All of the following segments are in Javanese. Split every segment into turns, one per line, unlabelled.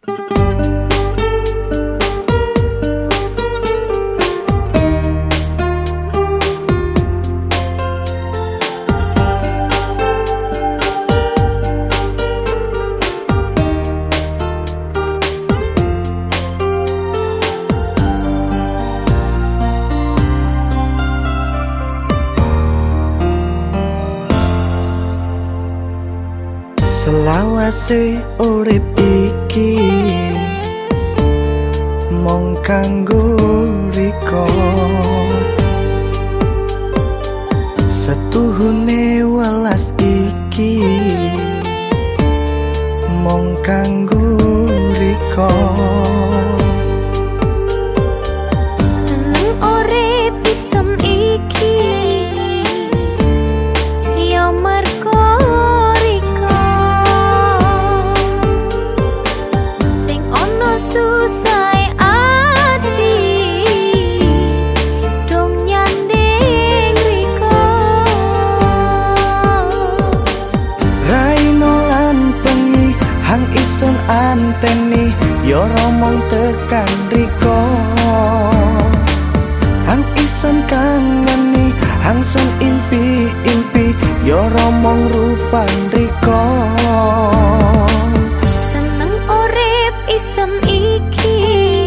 Selawase urip iki mung kanggo riko, setuhune welas iki mung kanggo riko.
Seneng urip isem iki yo merko susai ati dong nyanding riko.
Raino lan pengi hang ison anteni yo romong tekan riko. Hang ison kangeni hang sun impi-impi yo romong rupan riko.
Seneng urip isem iki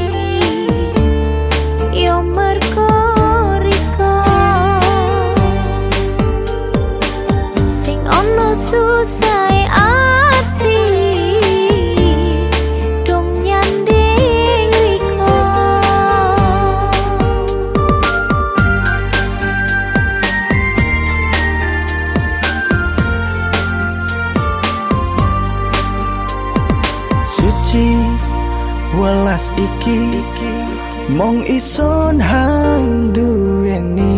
yo merko riko, sing ono susai ati dong nyanding riko.
Suci welas iki mong ison hang duweni,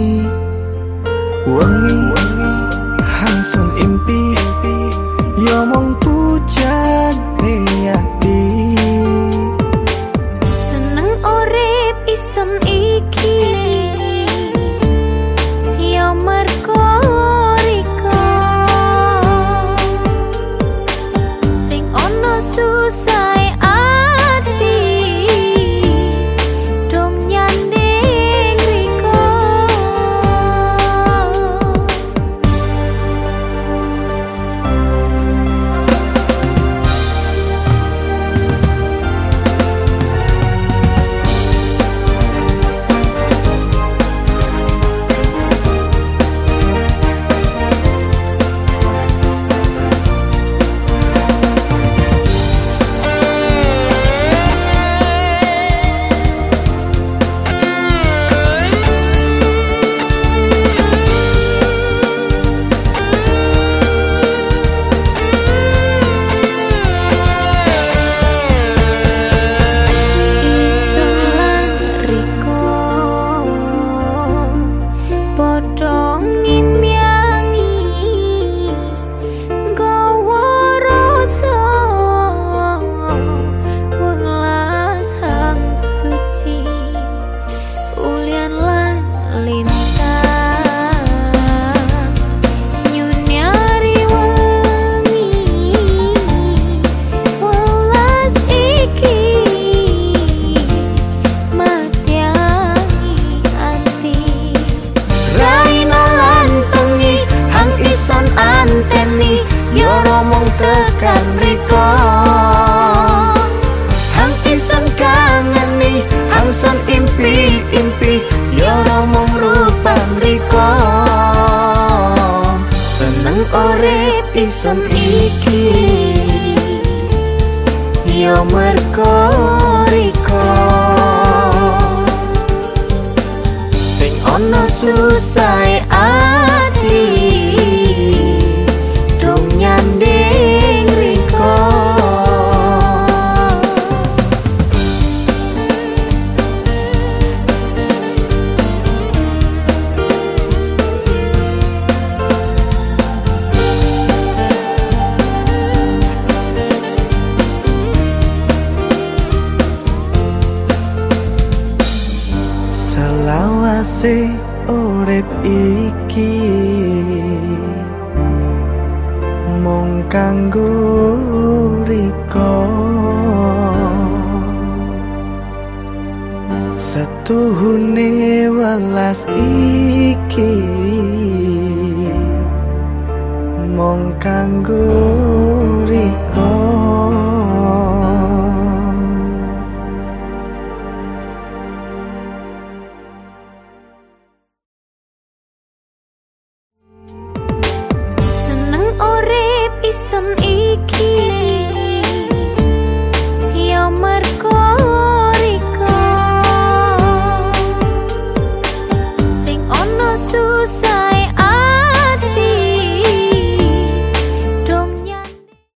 wengi hang sun impi yo mong pujan ati.
Seneng urip isem iki yo merko riko, sing ono susai ati dong nyanding riko. Tekan riko, hang ison kangeni, hang son impi-impi, yo romong rupan riko. Seneng urip ison iki, yo merko riko, sing ono susai ati dong nyanding riko. Selawase urip iki mung kanggo riko.
setuhune welas iki mong kanggo riko.
Seneng urip ison iki